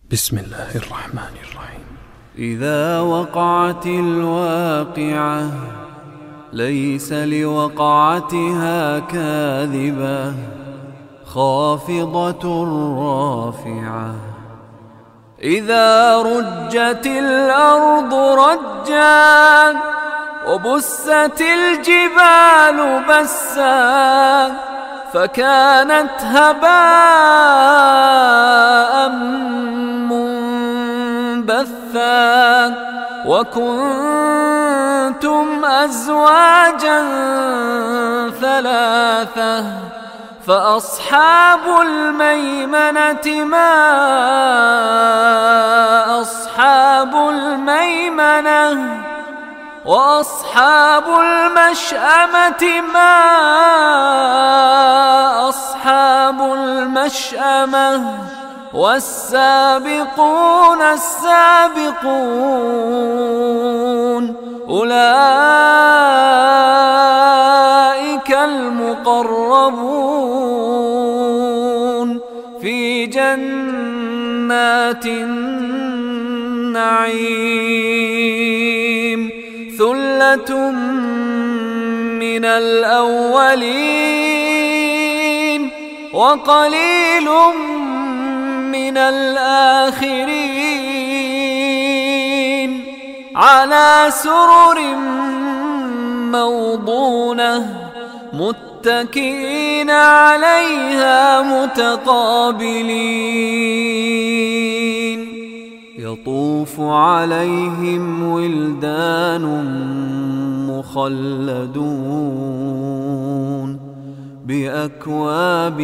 بسم الله الرحمن الرحيم. إذا وقعت الواقعة ليس لوقعتها كاذبة خافضة رافعة. إذا رجت الأرض رجا وبست الجبال بسا فكانت هباء منبثا وكنتم أزواجا ثلاثة فأصحاب الميمنة ما أصحاب الميمنة وأصحاب المشأمة ما أصحاب المشأمة والسابقون السابقون أولئك المقربون في جنات النعيم. ثلة من الأولين وقليل من الآخرين على سرر موضونة متكئين عليها متقابلين. يطوف عليهم ولدان مخلدون بأكواب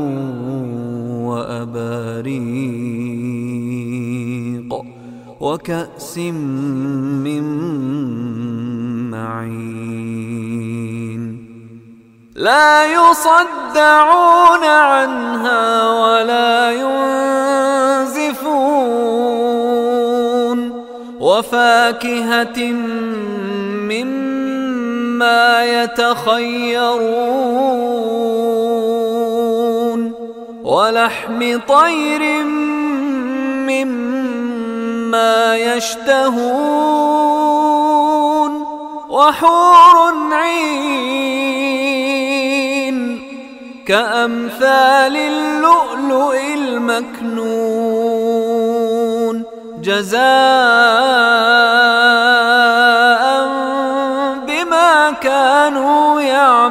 وأباريق وكأس من معين لا يصدعون عنها ولا ينزفون وفاكهة مما يتخيرون ولحم طير مما يشتهون وحور عين كأمثال اللؤلؤ المكنون جزاء بما كانوا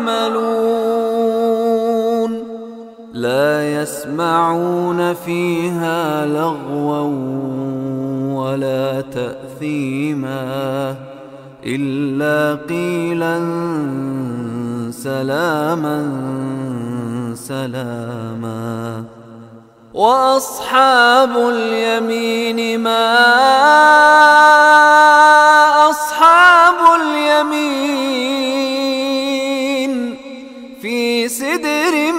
يعملون. لا يسمعون فيها لغوا ولا تأثيما إلا قيلا سلاما سلاما. وأصحاب اليمين ما أصحاب اليمين في سدر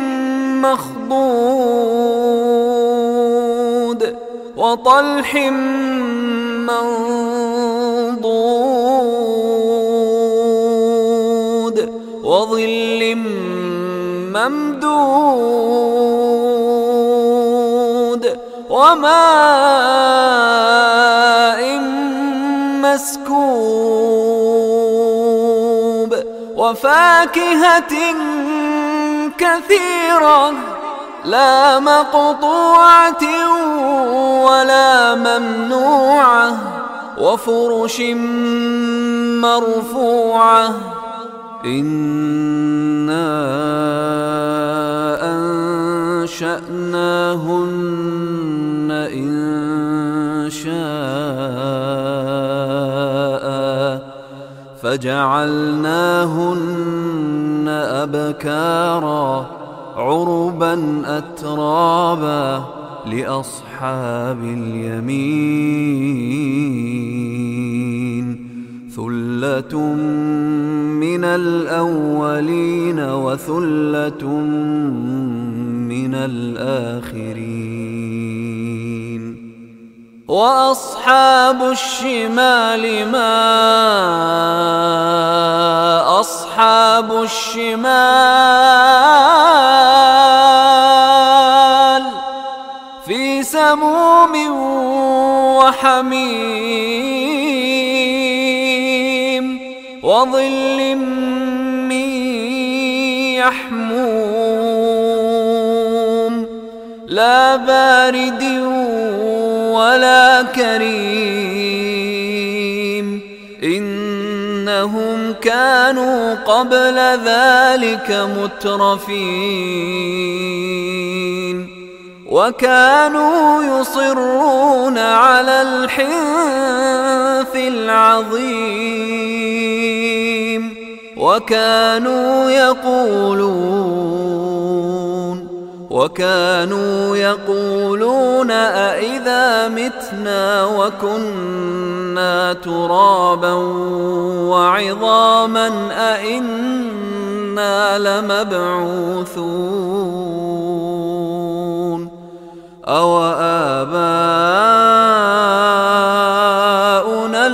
مخضود وطلح منضود وظل ممدود وماء مسكوب وفاكهة كثيرة لا مقطوعة ولا ممنوعة وفرش مرفوعة. إنا أنشأناهن إنشاء فجعلناهن أبكارا عربا أترابا لأصحاب اليمين. ثلة من الأولين وثلة من الآخرين. وأصحاب الشمال ما أصحاب الشمال في سموم وحميم وظل من يحموم لا بارد ولا كريم إنهم كانوا قبل ذلك مترفين وكانوا يصرون على الحنث العظيم وكانوا يقولون أإذا متنا وكنا ترابا وعظاما أإنا لمبعوثون أو آباؤنا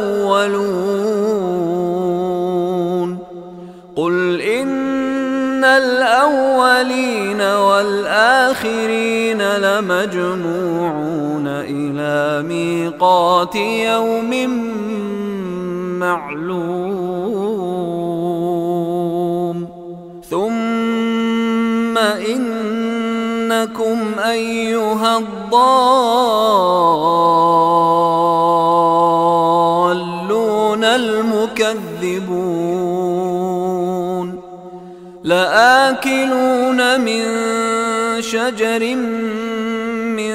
الأولون قل إن الأولين والآخرين لمجموعون إلى ميقات يوم معلوم ثم إنكم أيها الضالون المكذبون لآكلون من شجر من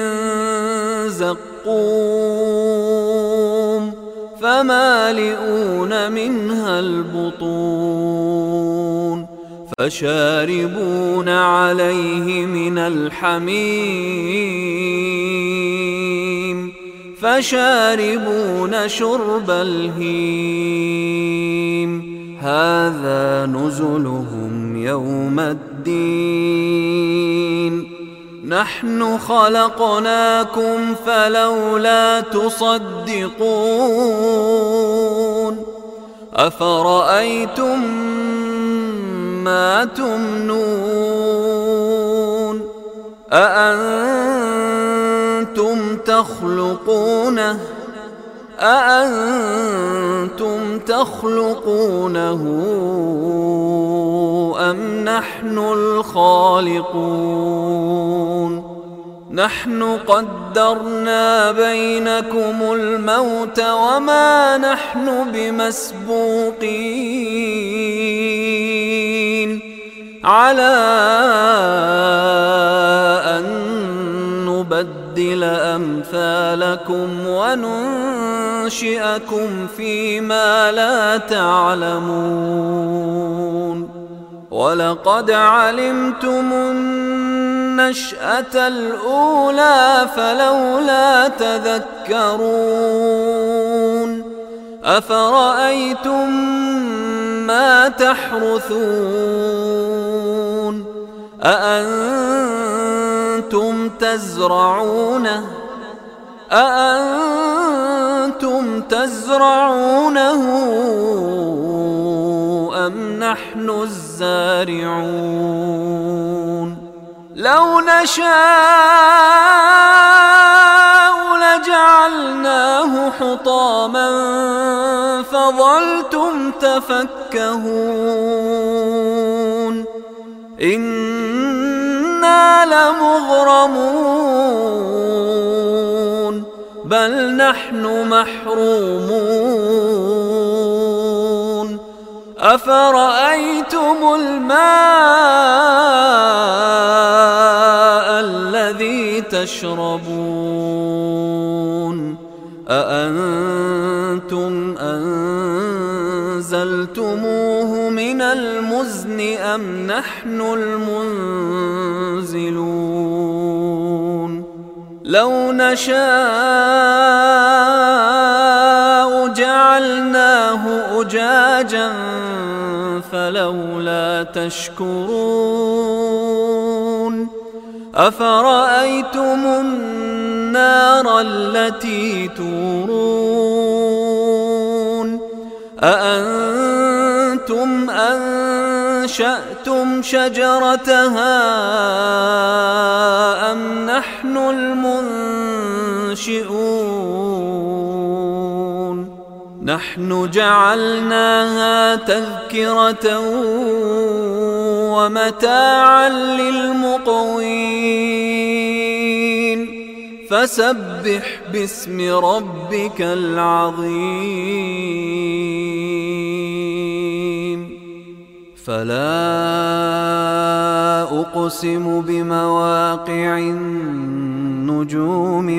زقوم فمالئون منها البطون فشاربون عليه من الحميم فشاربون شرب الهيم هذا نزلهم يوم الدين نحن خلقناكم فلولا تصدقون أفرأيتم ما تمنون أأنتم تخلقونه أم نحن الخالقون نحن قدرنا بينكم الموت وما نحن بمسبوقين على أن نبدل أمثالكم وننشئكم فيما لا تعلمون ولقد علمتم النشأة الأولى فلولا تذكرون أفرأيتم ما تحرثون أأنتم تزرعونه أم نحن الزارعون لو نشاء لجعلناه حطاما فظلتم تفكهون إنا لمغرمون بل نحن محرومون أفرأيتم الماء الذي تشربون أأنتم أنزلتموه من المزن أم نحن المنزلون لو نشاء جعلناه أجاجا فلولا تشكرون أفرأيتم النار التي تورون أأنتم أنشأتم شجرتها أم نحن المنشئون نحن جعلناها تذكرة ومتاعا للمقوين فسبح باسم ربك العظيم فلا أقسم بمواقع النجوم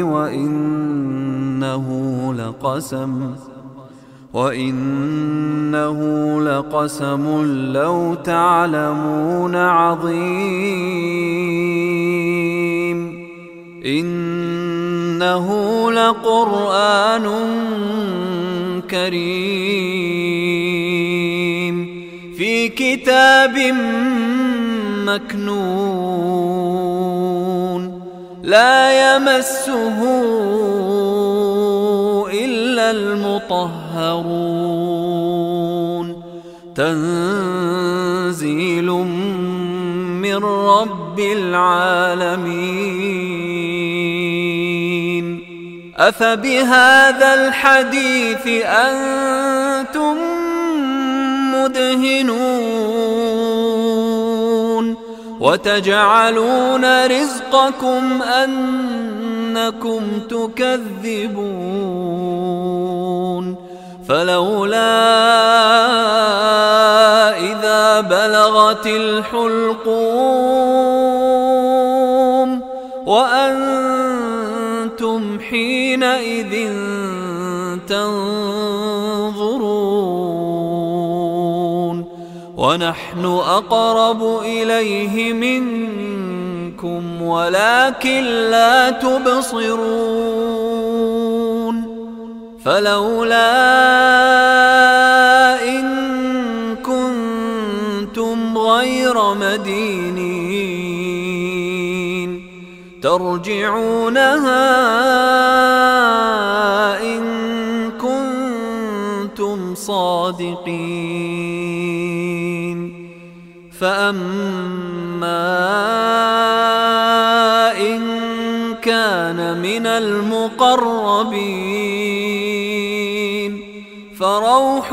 وإنه لقسم لو تعلمون عظيم إنه لقرآن كريم في كتاب مكنون لا يمسه إلا المطهرون تنزيل من رب العالمين أفبهذا الحديث أنتم مدهنون وتجعلون رزقكم أنكم تكذبون فلولا إذا بلغت الحلقوم وأنتم حينئذ تنظرون ونحن أقرب إليه منكم ولكن لا تبصرون فلولا إن كنتم غير مدينين ترجعونها إن كنتم صادقين فأما إن كان من المقربين فروح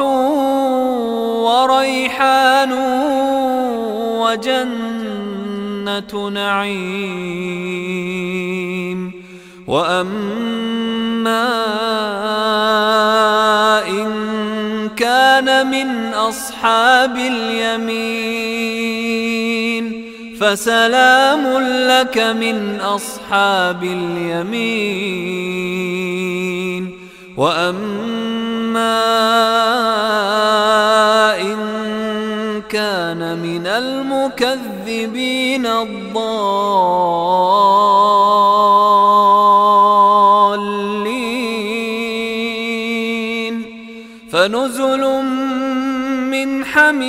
وريحان وجنة نعيم وأما إن كان من أصحاب اليمين فسلام لك من أصحاب اليمين وأما إن كان من المكذبين الضالين فنزل من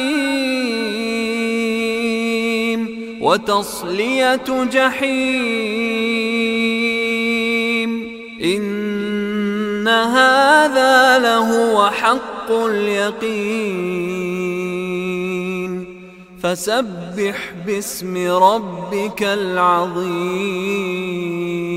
حميم وتصلية جحيم إن هذا لهو حق اليقين فسبح باسم ربك العظيم